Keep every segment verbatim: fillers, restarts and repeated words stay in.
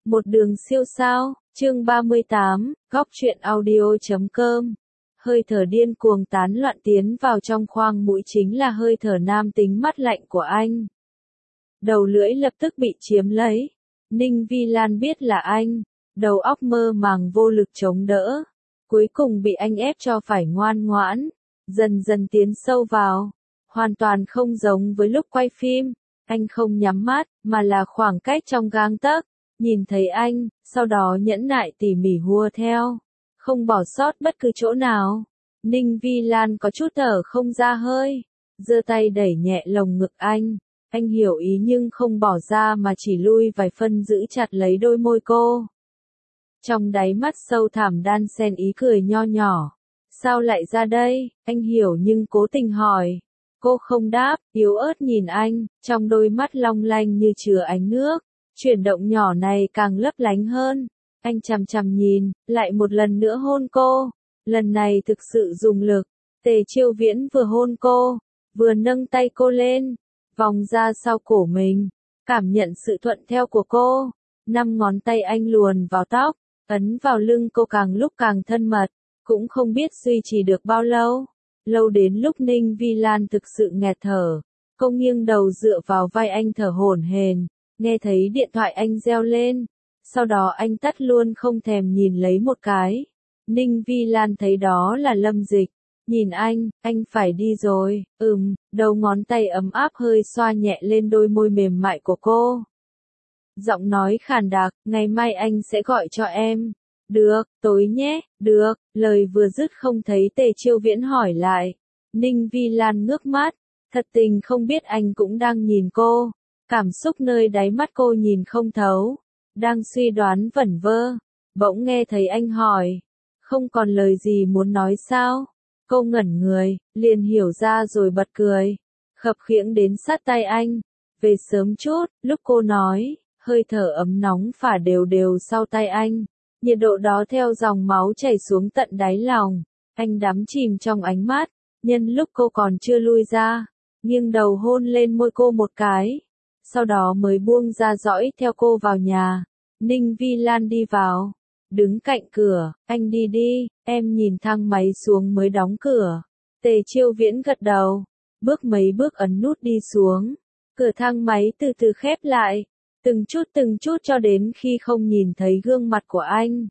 Một đường siêu sao, chương ba mươi tám, góc truyện audio chấm com. Hơi thở điên cuồng tán loạn tiến vào trong khoang mũi chính là hơi thở nam tính mát lạnh của anh. Đầu lưỡi lập tức bị chiếm lấy. Ninh Vi Lan biết là anh, đầu óc mơ màng vô lực chống đỡ. Cuối cùng bị anh ép cho phải ngoan ngoãn, dần dần tiến sâu vào. Hoàn toàn không giống với lúc quay phim, anh không nhắm mắt, mà là khoảng cách trong gang tấc. Nhìn thấy anh, sau đó nhẫn nại tỉ mỉ hùa theo, không bỏ sót bất cứ chỗ nào. Ninh Vi Lan có chút thở không ra hơi, giơ tay đẩy nhẹ lồng ngực anh. Anh hiểu ý nhưng không bỏ ra mà chỉ lui vài phân giữ chặt lấy đôi môi cô. Trong đáy mắt sâu thẳm đan xen ý cười nho nhỏ. Sao lại ra đây? Anh hiểu nhưng cố tình hỏi. Cô không đáp, yếu ớt nhìn anh, trong đôi mắt long lanh như chứa ánh nước. Chuyển động nhỏ này càng lấp lánh hơn. Anh chằm chằm nhìn, lại một lần nữa hôn cô. Lần này thực sự dùng lực. Tề Chiêu Viễn vừa hôn cô, vừa nâng tay cô lên, vòng ra sau cổ mình, cảm nhận sự thuận theo của cô. Năm ngón tay anh luồn vào tóc, ấn vào lưng cô càng lúc càng thân mật, cũng không biết duy trì được bao lâu. Lâu đến lúc Ninh Vi Lan thực sự nghẹt thở, cô nghiêng đầu dựa vào vai anh thở hổn hển. Nghe thấy điện thoại anh reo lên, sau đó anh tắt luôn không thèm nhìn lấy một cái. Ninh Vi Lan thấy đó là Lâm Dịch, nhìn anh, anh phải đi rồi, ừm, đầu ngón tay ấm áp hơi xoa nhẹ lên đôi môi mềm mại của cô. Giọng nói khàn đặc, ngày mai anh sẽ gọi cho em. Được, tối nhé, được, lời vừa dứt không thấy Tề Chiêu Viễn hỏi lại. Ninh Vi Lan ngước mắt, thật tình không biết anh cũng đang nhìn cô. Cảm xúc nơi đáy mắt cô nhìn không thấu, đang suy đoán vẩn vơ, bỗng nghe thấy anh hỏi, không còn lời gì muốn nói sao? Cô ngẩn người, liền hiểu ra rồi bật cười, khập khiễng đến sát tay anh, về sớm chút, lúc cô nói, hơi thở ấm nóng phả đều đều sau tay anh, nhiệt độ đó theo dòng máu chảy xuống tận đáy lòng, anh đắm chìm trong ánh mắt, nhân lúc cô còn chưa lui ra, nghiêng đầu hôn lên môi cô một cái. Sau đó mới buông ra dõi theo cô vào nhà. Ninh Vi Lan đi vào, đứng cạnh cửa, anh đi đi, em nhìn thang máy xuống mới đóng cửa. Tề Chiêu Viễn gật đầu, bước mấy bước ấn nút đi xuống. Cửa thang máy từ từ khép lại, từng chút từng chút cho đến khi không nhìn thấy gương mặt của anh.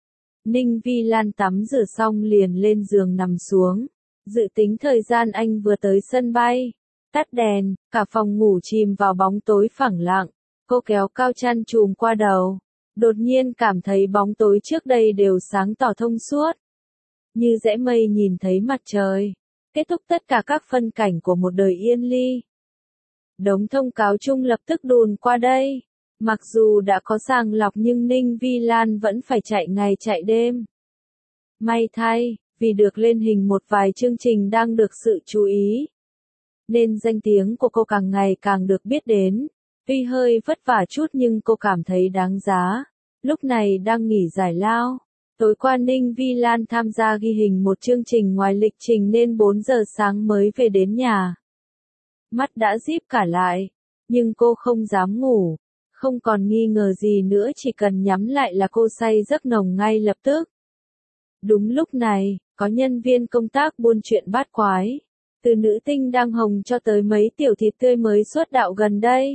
Ninh Vi Lan tắm rửa xong liền lên giường nằm xuống, dự tính thời gian anh vừa tới sân bay. Tắt đèn, cả phòng ngủ chìm vào bóng tối phẳng lặng, cô kéo cao chăn trùm qua đầu, đột nhiên cảm thấy bóng tối trước đây đều sáng tỏ thông suốt. Như rẽ mây nhìn thấy mặt trời, kết thúc tất cả các phân cảnh của một đời yên ly. Đống thông cáo chung lập tức đùn qua đây, mặc dù đã có sàng lọc nhưng Ninh Vi Lan vẫn phải chạy ngày chạy đêm. May thay, vì được lên hình một vài chương trình đang được sự chú ý, nên danh tiếng của cô càng ngày càng được biết đến. Tuy hơi vất vả chút nhưng cô cảm thấy đáng giá. Lúc này đang nghỉ giải lao. Tối qua Ninh Vi Lan tham gia ghi hình một chương trình ngoài lịch trình nên bốn giờ sáng mới về đến nhà. Mắt đã díp cả lại, nhưng cô không dám ngủ. Không còn nghi ngờ gì nữa, chỉ cần nhắm lại là cô say giấc nồng ngay lập tức. Đúng lúc này, có nhân viên công tác buôn chuyện bát quái. Từ nữ tinh đang hồng cho tới mấy tiểu thịt tươi mới xuất đạo gần đây.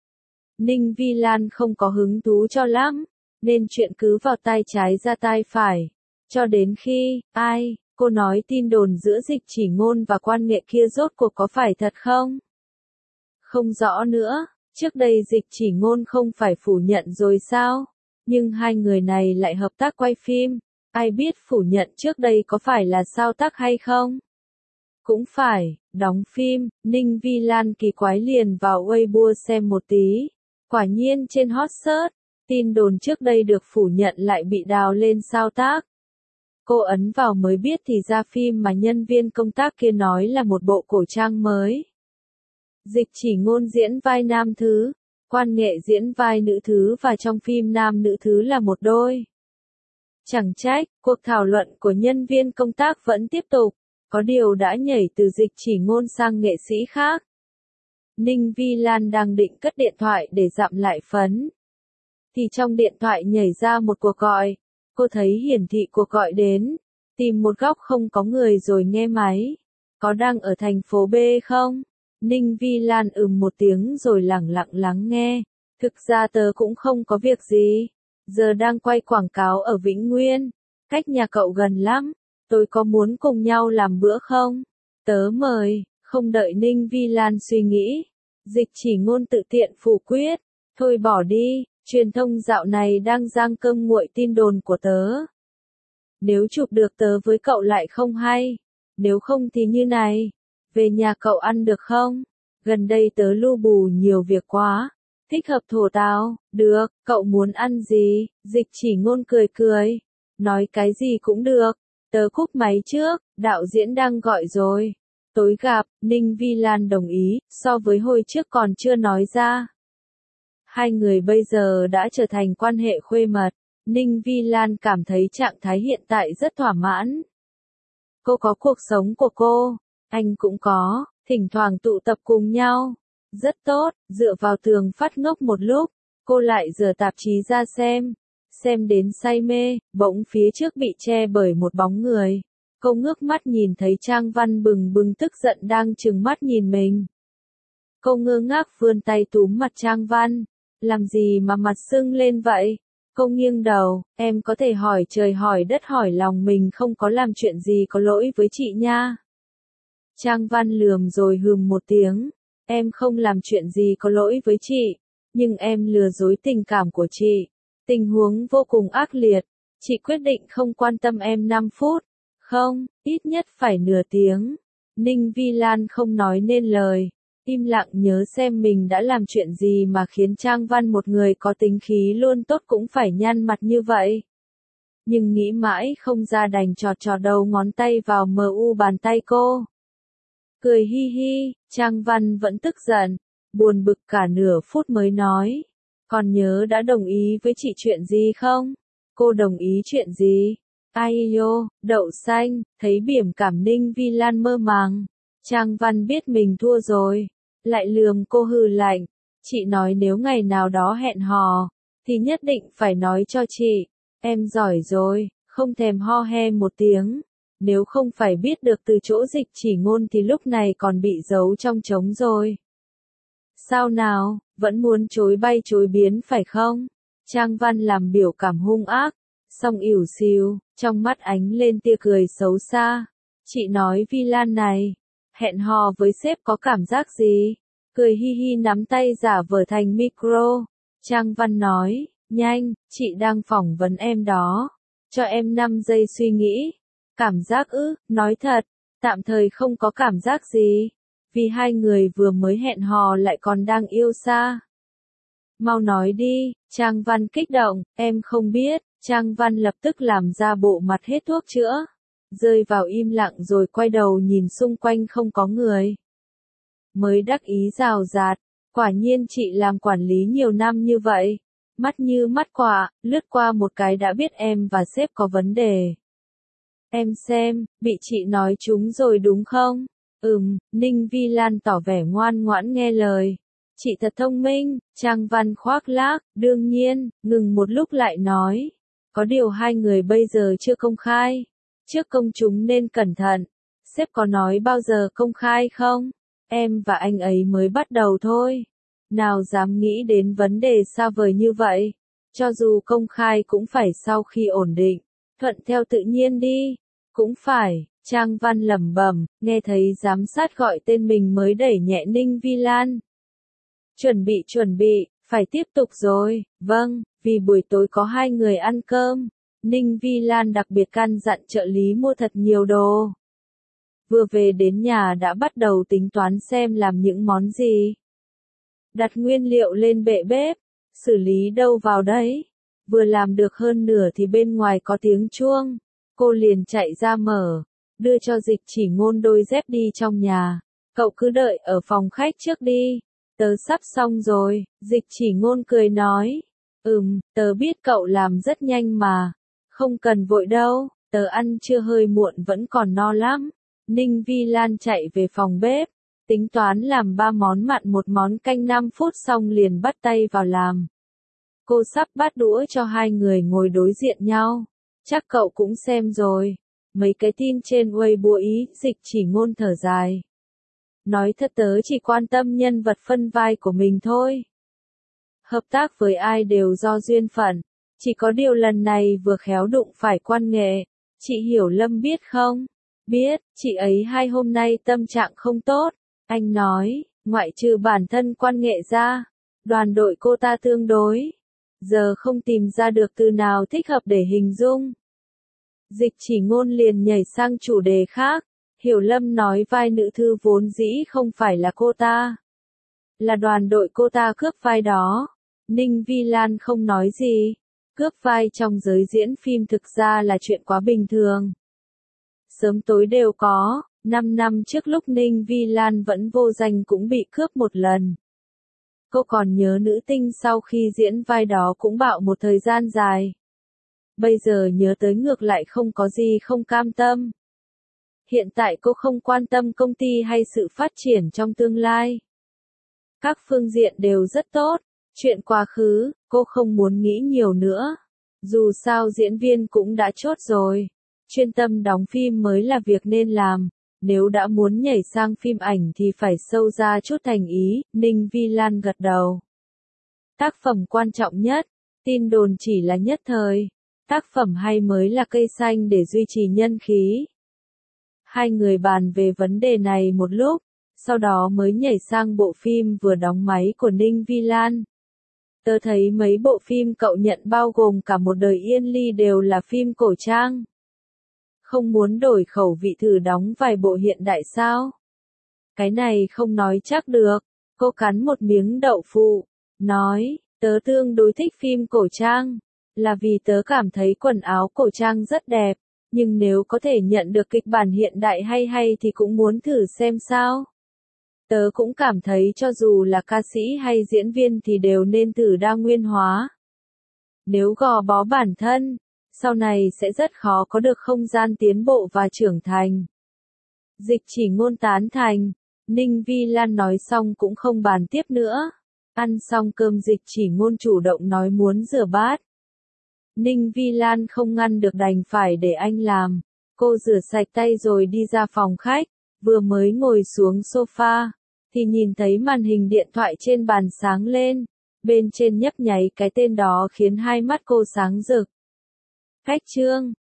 Ninh Vi Lan không có hứng thú cho lắm, nên chuyện cứ vào tai trái ra tai phải. Cho đến khi, ai, cô nói tin đồn giữa Dịch Chỉ Ngôn và quan nghệ kia rốt cuộc có phải thật không? Không rõ nữa, trước đây Dịch Chỉ Ngôn không phải phủ nhận rồi sao? Nhưng hai người này lại hợp tác quay phim, ai biết phủ nhận trước đây có phải là sao tác hay không? Cũng phải, đóng phim, Ninh Vi Lan kỳ quái liền vào Weibo xem một tí. Quả nhiên trên hot search, tin đồn trước đây được phủ nhận lại bị đào lên sao tác. Cô ấn vào mới biết thì ra phim mà nhân viên công tác kia nói là một bộ cổ trang mới. Dịch Chỉ Ngôn diễn vai nam thứ, quan nghệ diễn vai nữ thứ và trong phim nam nữ thứ là một đôi. Chẳng trách, cuộc thảo luận của nhân viên công tác vẫn tiếp tục. Có điều đã nhảy từ Dịch Chỉ Ngôn sang nghệ sĩ khác. Ninh Vi Lan đang định cất điện thoại để dặm lại phấn. thì trong điện thoại nhảy ra một cuộc gọi. Cô thấy hiển thị cuộc gọi đến, tìm một góc không có người rồi nghe máy. Có đang ở thành phố B không? Ninh Vi Lan ừm một tiếng rồi lẳng lặng lắng nghe. Thực ra tớ cũng không có việc gì. Giờ đang quay quảng cáo ở Vĩnh Nguyên. Cách nhà cậu gần lắm. Tôi có muốn cùng nhau làm bữa không? Tớ mời. Không đợi Ninh Vi Lan suy nghĩ. Dịch chỉ ngôn tự tiện phủ quyết. Thôi bỏ đi. Truyền thông dạo này đang giăng cơm nguội tin đồn của tớ. Nếu chụp được tớ với cậu lại không hay. Nếu không thì như này. Về nhà cậu ăn được không? Gần đây tớ lu bù nhiều việc quá. Thích hợp thổ táo. Được, cậu muốn ăn gì? Dịch chỉ ngôn cười cười. Nói cái gì cũng được. Tớ cúp máy trước, đạo diễn đang gọi rồi. Tối gặp, Ninh Vi Lan đồng ý, so với hồi trước còn chưa nói ra. Hai người bây giờ đã trở thành quan hệ khuê mật. Ninh Vi Lan cảm thấy trạng thái hiện tại rất thỏa mãn. Cô có cuộc sống của cô, anh cũng có, thỉnh thoảng tụ tập cùng nhau. Rất tốt, dựa vào tường phát ngốc một lúc, cô lại giở tạp chí ra xem. Xem đến say mê, bỗng phía trước bị che bởi một bóng người. Cô ngước mắt nhìn thấy Trang Văn bừng bừng tức giận đang trừng mắt nhìn mình. Cô ngơ ngác vươn tay túm mặt Trang Văn. Làm gì mà mặt sưng lên vậy? Cô nghiêng đầu, em có thể hỏi trời hỏi đất hỏi lòng mình không có làm chuyện gì có lỗi với chị nha. Trang Văn lườm rồi hừm một tiếng. Em không làm chuyện gì có lỗi với chị, nhưng em lừa dối tình cảm của chị. Tình huống vô cùng ác liệt. Chị quyết định không quan tâm em năm phút. Không, ít nhất phải nửa tiếng. Ninh Vi Lan không nói nên lời. Im lặng nhớ xem mình đã làm chuyện gì mà khiến Trang Văn một người có tính khí luôn tốt cũng phải nhăn mặt như vậy. Nhưng nghĩ mãi không ra đành trọt trọt đầu ngón tay vào mờ u bàn tay cô. Cười hi hi, Trang Văn vẫn tức giận, buồn bực cả nửa phút mới nói. Còn nhớ đã đồng ý với chị chuyện gì không? Cô đồng ý chuyện gì? Ai yo, đậu xanh, thấy biểm cảm Ninh Vi Lan mơ màng. Trang Văn biết mình thua rồi. Lại lườm cô hừ lạnh. Chị nói nếu ngày nào đó hẹn hò, thì nhất định phải nói cho chị. Em giỏi rồi, không thèm ho he một tiếng. Nếu không phải biết được từ chỗ dịch chỉ ngôn thì lúc này còn bị giấu trong trống rồi. Sao nào, vẫn muốn chối bay chối biến phải không? Trang Văn làm biểu cảm hung ác, song ỉu xìu, trong mắt ánh lên tia cười xấu xa. Chị nói Vi Lan này, hẹn hò với sếp có cảm giác gì? Cười hi hi nắm tay giả vờ thành micro. Trang Văn nói, nhanh, chị đang phỏng vấn em đó. Cho em năm giây suy nghĩ. Cảm giác ư, nói thật, tạm thời không có cảm giác gì. Vì hai người vừa mới hẹn hò lại còn đang yêu xa. Mau nói đi, Trang Văn kích động, em không biết. Trang Văn lập tức làm ra bộ mặt hết thuốc chữa. Rơi vào im lặng rồi quay đầu nhìn xung quanh không có người. Mới đắc ý rào rạt, quả nhiên chị làm quản lý nhiều năm như vậy. Mắt như mắt quạ, lướt qua một cái đã biết em và sếp có vấn đề. Em xem, bị chị nói trúng rồi đúng không? Ừm, Ninh Vi Lan tỏ vẻ ngoan ngoãn nghe lời. Chị thật thông minh, Trang Văn khoác lác, đương nhiên, ngừng một lúc lại nói. Có điều hai người bây giờ chưa công khai. Trước công chúng nên cẩn thận. Sếp có nói bao giờ công khai không? Em và anh ấy mới bắt đầu thôi. Nào dám nghĩ đến vấn đề xa vời như vậy. Cho dù công khai cũng phải sau khi ổn định. Thuận theo tự nhiên đi. Cũng phải, Trang Văn lẩm bẩm, nghe thấy giám sát gọi tên mình mới đẩy nhẹ Ninh Vi Lan. Chuẩn bị chuẩn bị, phải tiếp tục rồi, vâng, vì buổi tối có hai người ăn cơm. Ninh Vi Lan đặc biệt căn dặn trợ lý mua thật nhiều đồ. Vừa về đến nhà đã bắt đầu tính toán xem làm những món gì. Đặt nguyên liệu lên bệ bếp, xử lý đâu vào đấy. Vừa làm được hơn nửa thì bên ngoài có tiếng chuông. Cô liền chạy ra mở, đưa cho dịch chỉ ngôn đôi dép đi trong nhà. Cậu cứ đợi ở phòng khách trước đi. Tớ sắp xong rồi, dịch chỉ ngôn cười nói. Ừm, tớ biết cậu làm rất nhanh mà. Không cần vội đâu, tớ ăn trưa hơi muộn vẫn còn no lắm. Ninh Vi Lan chạy về phòng bếp, tính toán làm ba món mặn một món canh năm phút xong liền bắt tay vào làm. Cô sắp bắt đũa cho hai người ngồi đối diện nhau. Chắc cậu cũng xem rồi. Mấy cái tin trên Weibo ý, Dịch Chỉ Ngôn thở dài. Nói thật tớ chỉ quan tâm nhân vật phân vai của mình thôi. Hợp tác với ai đều do duyên phận. Chỉ có điều lần này vừa khéo đụng phải Quan Nghệ. Chị Hiểu Lâm biết không? Biết, chị ấy hai hôm nay tâm trạng không tốt. Anh nói, ngoại trừ bản thân Quan Nghệ ra, đoàn đội cô ta tương đối. Giờ không tìm ra được từ nào thích hợp để hình dung. Dịch Chỉ Ngôn liền nhảy sang chủ đề khác. Hiểu Lâm nói vai nữ thư vốn dĩ không phải là cô ta. Là đoàn đội cô ta cướp vai đó. Ninh Vi Lan không nói gì. Cướp vai trong giới diễn phim thực ra là chuyện quá bình thường. Sớm tối đều có, năm năm trước lúc Ninh Vi Lan vẫn vô danh cũng bị cướp một lần. Cô còn nhớ nữ tinh sau khi diễn vai đó cũng bạo một thời gian dài. Bây giờ nhớ tới ngược lại không có gì không cam tâm. Hiện tại cô không quan tâm công ty hay sự phát triển trong tương lai. Các phương diện đều rất tốt. Chuyện quá khứ, cô không muốn nghĩ nhiều nữa. Dù sao diễn viên cũng đã chốt rồi. Chuyên tâm đóng phim mới là việc nên làm. Nếu đã muốn nhảy sang phim ảnh thì phải sâu ra chút thành ý, Ninh Vi Lan gật đầu. Tác phẩm quan trọng nhất, tin đồn chỉ là nhất thời. Tác phẩm hay mới là cây xanh để duy trì nhân khí. Hai người bàn về vấn đề này một lúc, sau đó mới nhảy sang bộ phim vừa đóng máy của Ninh Vi Lan. Tớ thấy mấy bộ phim cậu nhận bao gồm cả Một Đời Yên Ly đều là phim cổ trang. Không muốn đổi khẩu vị thử đóng vài bộ hiện đại sao? Cái này không nói chắc được. Cô cắn một miếng đậu phụ, nói, tớ tương đối thích phim cổ trang, là vì tớ cảm thấy quần áo cổ trang rất đẹp, nhưng nếu có thể nhận được kịch bản hiện đại hay hay thì cũng muốn thử xem sao. Tớ cũng cảm thấy cho dù là ca sĩ hay diễn viên thì đều nên thử đa nguyên hóa. Nếu gò bó bản thân, sau này sẽ rất khó có được không gian tiến bộ và trưởng thành. Dịch Chỉ Ngôn tán thành, Ninh Vi Lan nói xong cũng không bàn tiếp nữa. Ăn xong cơm Dịch Chỉ Ngôn chủ động nói muốn rửa bát. Ninh Vi Lan không ngăn được đành phải để anh làm. Cô rửa sạch tay rồi đi ra phòng khách, vừa mới ngồi xuống sofa, thì nhìn thấy màn hình điện thoại trên bàn sáng lên, bên trên nhấp nháy cái tên đó khiến hai mắt cô sáng rực. Cách chương